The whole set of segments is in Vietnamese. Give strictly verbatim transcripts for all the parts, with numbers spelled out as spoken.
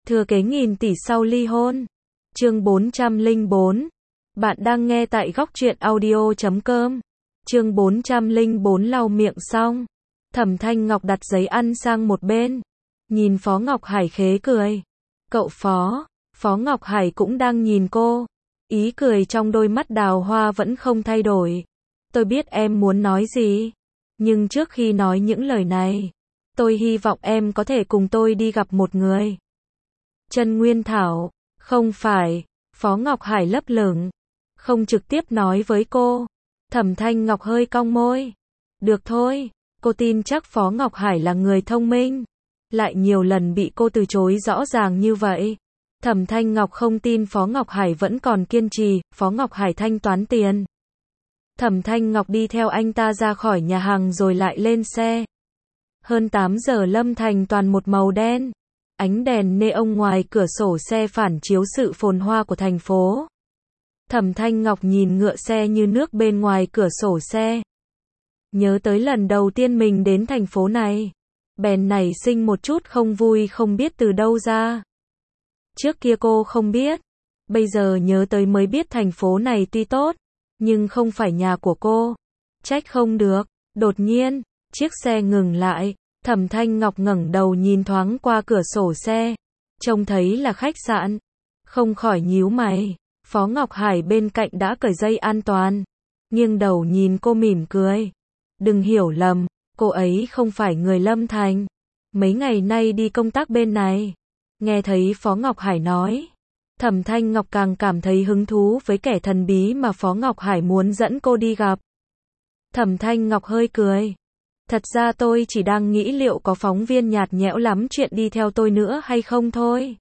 Thừa kế nghìn tỷ sau ly hôn. Chương bốn trăm lẻ bốn. Bạn đang nghe tại góc truyện audio chấm com. Chương bốn trăm lẻ bốn lau miệng xong. Thẩm Thanh Ngọc đặt giấy ăn sang một bên. Nhìn Phó Ngọc Hải khế cười. Cậu Phó. Phó Ngọc Hải cũng đang nhìn cô. Ý cười trong đôi mắt đào hoa vẫn không thay đổi. Tôi biết em muốn nói gì. Nhưng trước khi nói những lời này, tôi hy vọng em có thể cùng tôi đi gặp một người. Trần Nguyên Thảo. Không phải. Phó Ngọc Hải lấp lửng. Không trực tiếp nói với cô. Thẩm Thanh Ngọc hơi cong môi. Được thôi. Cô tin chắc Phó Ngọc Hải là người thông minh. Lại nhiều lần bị cô từ chối rõ ràng như vậy. Thẩm Thanh Ngọc không tin Phó Ngọc Hải vẫn còn kiên trì. Phó Ngọc Hải thanh toán tiền. Thẩm Thanh Ngọc đi theo anh ta ra khỏi nhà hàng rồi lại lên xe. Hơn tám giờ Lâm Thành toàn một màu đen. Ánh đèn neon ngoài cửa sổ xe phản chiếu sự phồn hoa của thành phố. Thẩm Thanh Ngọc nhìn ngựa xe như nước bên ngoài cửa sổ xe. Nhớ tới lần đầu tiên mình đến thành phố này. Bèn nảy sinh một chút không vui không biết từ đâu ra. Trước kia cô không biết. Bây giờ nhớ tới mới biết thành phố này tuy tốt, nhưng không phải nhà của cô. Trách không được. Đột nhiên, chiếc xe ngừng lại. Thẩm Thanh Ngọc ngẩng đầu nhìn thoáng qua cửa sổ xe. Trông thấy là khách sạn. Không khỏi nhíu mày. Phó Ngọc Hải bên cạnh đã cởi dây an toàn. Nghiêng đầu nhìn cô mỉm cười. Đừng hiểu lầm, cô ấy không phải người Lâm Thành. Mấy ngày nay đi công tác bên này. Nghe thấy Phó Ngọc Hải nói. Thẩm Thanh Ngọc càng cảm thấy hứng thú với kẻ thần bí mà Phó Ngọc Hải muốn dẫn cô đi gặp. Thẩm Thanh Ngọc hơi cười. Thật ra tôi chỉ đang nghĩ liệu có phóng viên nhạt nhẽo lắm chuyện đi theo tôi nữa hay không thôi.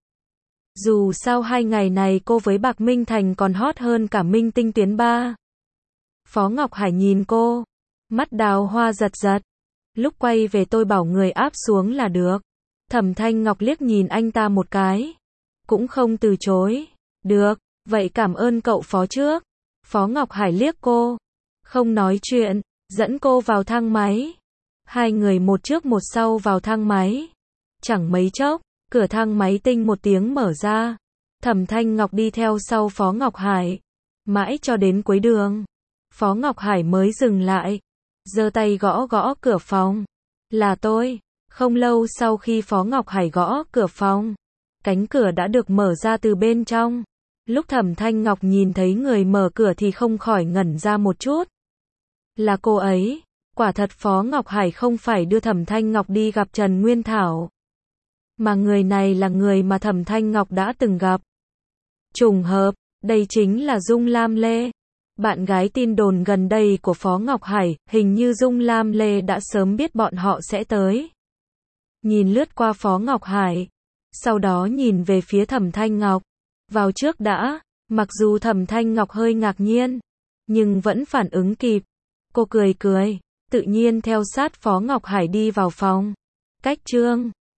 Dù sao hai ngày này cô với Bạc Minh Thành còn hot hơn cả Minh Tinh tuyến ba. Phó Ngọc Hải nhìn cô. Mắt đào hoa giật giật. Lúc quay về tôi bảo người áp xuống là được. Thẩm Thanh Ngọc liếc nhìn anh ta một cái. Cũng không từ chối. Được, vậy cảm ơn cậu Phó trước. Phó Ngọc Hải liếc cô. Không nói chuyện, dẫn cô vào thang máy. Hai người một trước một sau vào thang máy. Chẳng mấy chốc, cửa thang máy tinh một tiếng mở ra. Thẩm Thanh Ngọc đi theo sau Phó Ngọc Hải. Mãi cho đến cuối đường. Phó Ngọc Hải mới dừng lại. Giơ tay gõ gõ cửa phòng. Là tôi. Không lâu sau khi Phó Ngọc Hải gõ cửa phòng, cánh cửa đã được mở ra từ bên trong. Lúc Thẩm Thanh Ngọc nhìn thấy người mở cửa thì không khỏi ngẩn ra một chút. Là cô ấy. Quả thật Phó Ngọc Hải không phải đưa Thẩm Thanh Ngọc đi gặp Trần Nguyên Thảo. Mà người này là người mà Thẩm Thanh Ngọc đã từng gặp. Trùng hợp, đây chính là Dung Lam Lê. Bạn gái tin đồn gần đây của Phó Ngọc Hải, hình như Dung Lam Lê đã sớm biết bọn họ sẽ tới. Nhìn lướt qua Phó Ngọc Hải. Sau đó nhìn về phía Thẩm Thanh Ngọc. Vào trước đã, mặc dù Thẩm Thanh Ngọc hơi ngạc nhiên, nhưng vẫn phản ứng kịp. Cô cười cười, tự nhiên theo sát Phó Ngọc Hải đi vào phòng. Cách chương